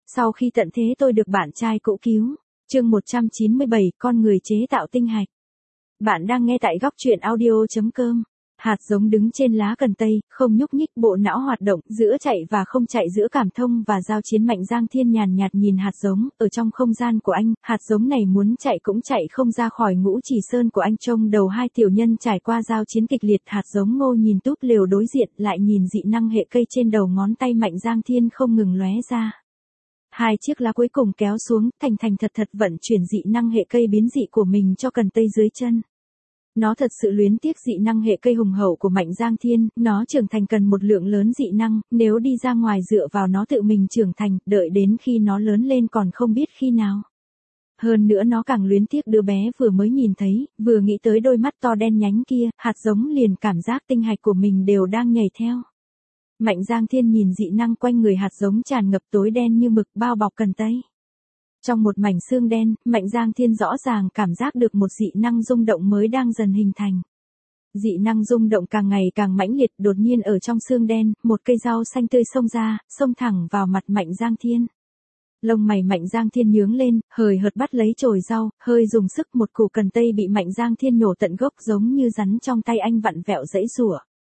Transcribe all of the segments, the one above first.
Sau khi tận thế tôi được bạn trai cũ cứu. Chương 197, con người chế tạo tinh hạch. Bạn đang nghe tại góc truyện audio.com. Hạt giống đứng trên lá cần tây, không nhúc nhích, bộ não hoạt động, giữa chạy và không chạy, giữa cảm thông và giao chiến. Mạnh Giang Thiên nhàn nhạt nhìn hạt giống, ở trong không gian của anh, hạt giống này muốn chạy cũng chạy không ra khỏi ngũ chỉ sơn của anh. Trông đầu hai tiểu nhân trải qua giao chiến kịch liệt, hạt giống Ngô nhìn túp lều đối diện, lại nhìn dị năng hệ cây trên đầu ngón tay Mạnh Giang Thiên không ngừng lóe ra. Hai chiếc lá cuối cùng kéo xuống, thành thật vận chuyển dị năng hệ cây biến dị của mình cho cần tây dưới chân. Nó thật sự luyến tiếc dị năng hệ cây hùng hậu của Mạnh Giang Thiên, nó trưởng thành cần một lượng lớn dị năng, nếu đi ra ngoài dựa vào nó tự mình trưởng thành, đợi đến khi nó lớn lên còn không biết khi nào. Hơn nữa nó càng luyến tiếc đứa bé vừa mới nhìn thấy, vừa nghĩ tới đôi mắt to đen nhánh kia, hạt giống liền cảm giác tinh hạch của mình đều đang nhảy theo. Mạnh Giang Thiên nhìn dị năng quanh người hạt giống tràn ngập tối đen như mực bao bọc cần tây. Trong một mảnh xương đen, Mạnh Giang Thiên rõ ràng cảm giác được một dị năng rung động mới đang dần hình thành. Dị năng rung động càng ngày càng mãnh liệt, đột nhiên ở trong xương đen, một cây rau xanh tươi xông ra, xông thẳng vào mặt Mạnh Giang Thiên. Lông mày Mạnh Giang Thiên nhướng lên, hời hợt bắt lấy chồi rau, hơi dùng sức, một củ cần tây bị Mạnh Giang Thiên nhổ tận gốc, giống như rắn trong tay anh vặn vẹo giãy giụa.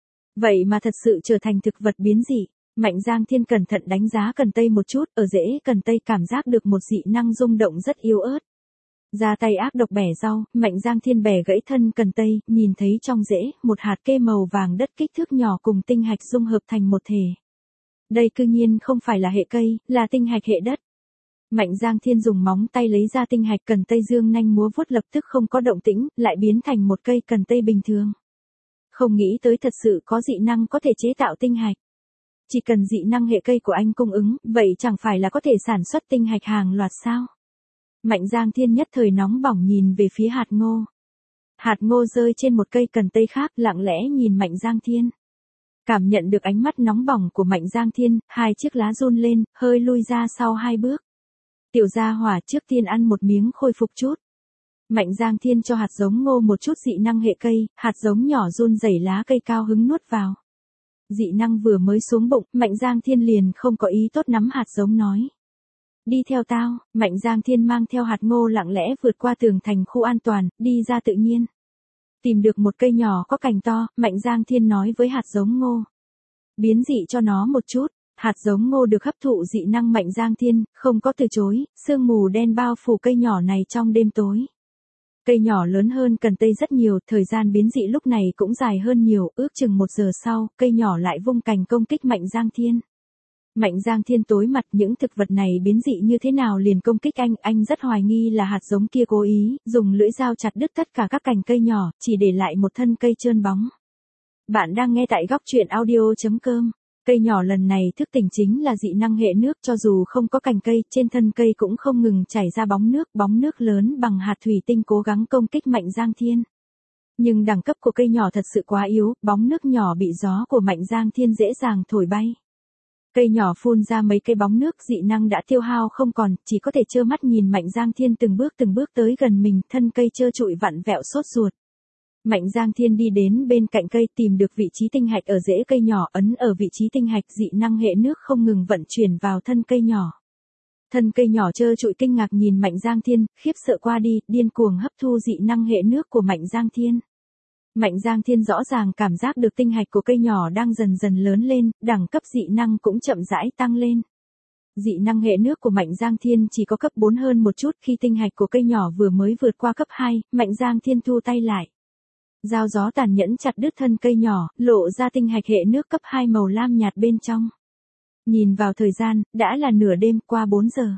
Vậy mà thật sự trở thành thực vật biến dị. Mạnh Giang Thiên cẩn thận đánh giá cần tây một chút, ở rễ cần tây cảm giác được một dị năng rung động rất yếu ớt. Ra tay ác độc bẻ rau, Mạnh Giang Thiên bẻ gãy thân cần tây, nhìn thấy trong rễ, một hạt kê màu vàng đất kích thước nhỏ cùng tinh hạch dung hợp thành một thể. Đây cư nhiên không phải là hệ cây, là tinh hạch hệ đất. Mạnh Giang Thiên dùng móng tay lấy ra tinh hạch cần tây, dương nanh múa vuốt, lập tức không có động tĩnh, lại biến thành một cây cần tây bình thường. Không nghĩ tới thật sự có dị năng có thể chế tạo tinh hạch. Chỉ cần dị năng hệ cây của anh cung ứng, vậy chẳng phải là có thể sản xuất tinh hạch hàng loạt sao? Mạnh Giang Thiên nhất thời nóng bỏng nhìn về phía hạt ngô. Hạt ngô rơi trên một cây cần tây khác, lặng lẽ nhìn Mạnh Giang Thiên. Cảm nhận được ánh mắt nóng bỏng của Mạnh Giang Thiên, hai chiếc lá run lên, hơi lui ra sau hai bước. Tiểu gia hỏa, trước tiên ăn một miếng khôi phục chút. Mạnh Giang Thiên cho hạt giống ngô một chút dị năng hệ cây, hạt giống nhỏ run rẩy lá cây cao hứng nuốt vào. Dị năng vừa mới xuống bụng, Mạnh Giang Thiên liền không có ý tốt nắm hạt giống nói. Đi theo tao. Mạnh Giang Thiên mang theo hạt ngô lặng lẽ vượt qua tường thành khu an toàn, đi ra tự nhiên. Tìm được một cây nhỏ có cành to, Mạnh Giang Thiên nói với hạt giống ngô. Biến dị cho nó một chút. Hạt giống ngô được hấp thụ dị năng Mạnh Giang Thiên, không có từ chối, sương mù đen bao phủ cây nhỏ này trong đêm tối. Cây nhỏ lớn hơn cần tây rất nhiều, thời gian biến dị lúc này cũng dài hơn nhiều, ước chừng 1 giờ sau, cây nhỏ lại vung cành công kích Mạnh Giang Thiên. Mạnh Giang Thiên tối mặt, những thực vật này biến dị như thế nào liền công kích anh rất hoài nghi là hạt giống kia cố ý, dùng lưỡi dao chặt đứt tất cả các cành cây nhỏ, chỉ để lại một thân cây trơn bóng. Bạn đang nghe tại góc truyện audio.com. Cây nhỏ lần này thức tỉnh chính là dị năng hệ nước, cho dù không có cành cây, trên thân cây cũng không ngừng chảy ra bóng nước lớn bằng hạt thủy tinh cố gắng công kích Mạnh Giang Thiên. Nhưng đẳng cấp của cây nhỏ thật sự quá yếu, bóng nước nhỏ bị gió của Mạnh Giang Thiên dễ dàng thổi bay. Cây nhỏ phun ra mấy cây bóng nước, dị năng đã tiêu hao không còn, chỉ có thể trơ mắt nhìn Mạnh Giang Thiên từng bước tới gần mình, thân cây trơ trụi vặn vẹo sốt ruột. Mạnh Giang Thiên đi đến bên cạnh cây, tìm được vị trí tinh hạch ở rễ cây nhỏ, ấn ở vị trí tinh hạch, dị năng hệ nước không ngừng vận chuyển vào thân cây nhỏ. Thân cây nhỏ trơ trụi kinh ngạc nhìn Mạnh Giang Thiên, khiếp sợ qua đi, điên cuồng hấp thu dị năng hệ nước của Mạnh Giang Thiên. Mạnh Giang Thiên rõ ràng cảm giác được tinh hạch của cây nhỏ đang dần dần lớn lên, đẳng cấp dị năng cũng chậm rãi tăng lên. Dị năng hệ nước của Mạnh Giang Thiên chỉ có cấp 4 hơn một chút, khi tinh hạch của cây nhỏ vừa mới vượt qua cấp 2, Mạnh Giang Thiên thu tay lại. Dao gió tàn nhẫn chặt đứt thân cây nhỏ, lộ ra tinh hạch hệ nước cấp 2 màu lam nhạt bên trong. Nhìn vào thời gian, đã là nửa đêm, qua 4 giờ.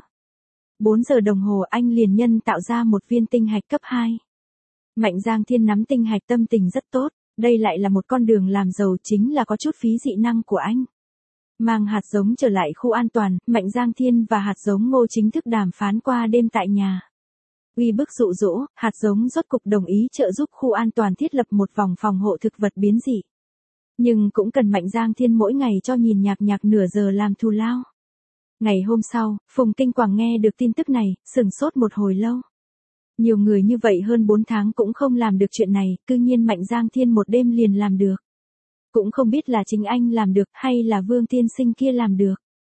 4 giờ đồng hồ anh liền nhân tạo ra một viên tinh hạch cấp 2. Mạnh Giang Thiên nắm tinh hạch, tâm tình rất tốt, đây lại là một con đường làm giàu, chính là có chút phí dị năng của anh. Mang hạt giống trở lại khu an toàn, Mạnh Giang Thiên và hạt giống ngô chính thức đàm phán qua đêm tại nhà. Uy bức dụ dỗ, hạt giống rốt cục đồng ý trợ giúp khu an toàn thiết lập một vòng phòng hộ thực vật biến dị. Nhưng cũng cần Mạnh Giang Thiên mỗi ngày cho nhìn nhạc nửa giờ làm thù lao. Ngày hôm sau, Phùng Kinh Quảng nghe được tin tức này, sửng sốt một hồi lâu. Nhiều người như vậy hơn 4 tháng cũng không làm được chuyện này, cư nhiên Mạnh Giang Thiên một đêm liền làm được. Cũng không biết là chính anh làm được hay là Vương tiên sinh kia làm được.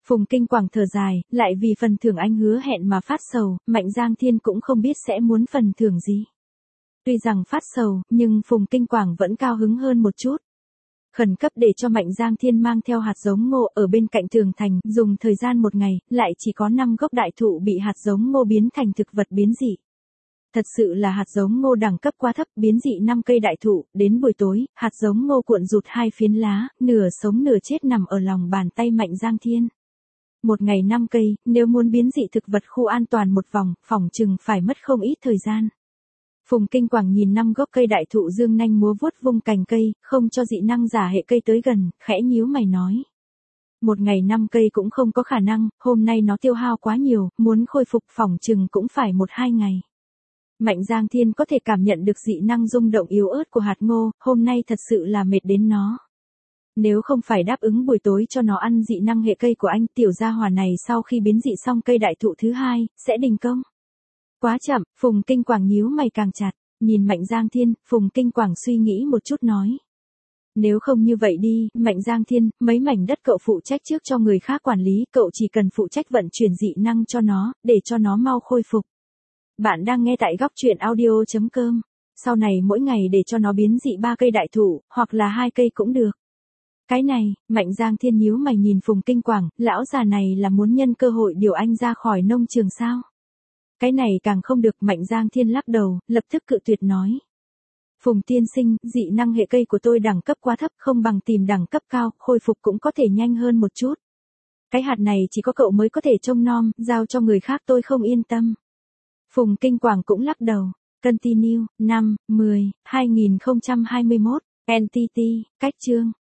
Phùng Kinh Quảng thở dài, lại vì phần thưởng anh hứa hẹn mà phát sầu, Mạnh Giang Thiên cũng không biết sẽ muốn phần thưởng gì. Tuy rằng phát sầu, nhưng Phùng Kinh Quảng vẫn cao hứng hơn một chút. Khẩn cấp để cho Mạnh Giang Thiên mang theo hạt giống ngô ở bên cạnh tường thành, dùng thời gian một ngày, lại chỉ có 5 gốc đại thụ bị hạt giống ngô biến thành thực vật biến dị. Thật sự là hạt giống ngô đẳng cấp quá thấp, biến dị 5 cây đại thụ, đến buổi tối, hạt giống ngô cuộn rụt 2 phiến lá, nửa sống nửa chết nằm ở lòng bàn tay Mạnh Giang Thiên. Một ngày 5 cây, nếu muốn biến dị thực vật khu an toàn một vòng, phỏng chừng phải mất không ít thời gian. Phùng Kinh Quảng nhìn 5 gốc cây đại thụ dương nanh múa vuốt vung cành cây, không cho dị năng giả hệ cây tới gần, khẽ nhíu mày nói. Một ngày 5 cây cũng không có khả năng, hôm nay nó tiêu hao quá nhiều, muốn khôi phục phỏng chừng cũng phải 1-2 ngày. Mạnh Giang Thiên có thể cảm nhận được dị năng rung động yếu ớt của hạt ngô, hôm nay thật sự là mệt đến nó. Nếu không phải đáp ứng buổi tối cho nó ăn dị năng hệ cây của anh, tiểu gia hỏa này sau khi biến dị xong cây đại thụ thứ 2, sẽ đình công. Quá chậm, Phùng Kinh Quảng nhíu mày càng chặt, nhìn Mạnh Giang Thiên, Phùng Kinh Quảng suy nghĩ một chút nói. Nếu không như vậy đi, Mạnh Giang Thiên, mấy mảnh đất cậu phụ trách trước cho người khác quản lý, cậu chỉ cần phụ trách vận chuyển dị năng cho nó, để cho nó mau khôi phục. Bạn đang nghe tại góc truyện audio.com. Sau này mỗi ngày để cho nó biến dị 3 cây đại thụ, hoặc là 2 cây cũng được. Cái này, Mạnh Giang Thiên nhíu mày nhìn Phùng Kinh Quảng, lão già này là muốn nhân cơ hội điều anh ra khỏi nông trường sao? Cái này càng không được, Mạnh Giang Thiên lắc đầu, lập tức cự tuyệt nói. Phùng tiên sinh, dị năng hệ cây của tôi đẳng cấp quá thấp, không bằng tìm đẳng cấp cao, khôi phục cũng có thể nhanh hơn một chút. Cái hạt này chỉ có cậu mới có thể trông nom, giao cho người khác tôi không yên tâm. Phùng Kinh Quảng cũng lắc đầu. Continue, 5, 10, 2021, NTT, cách chương.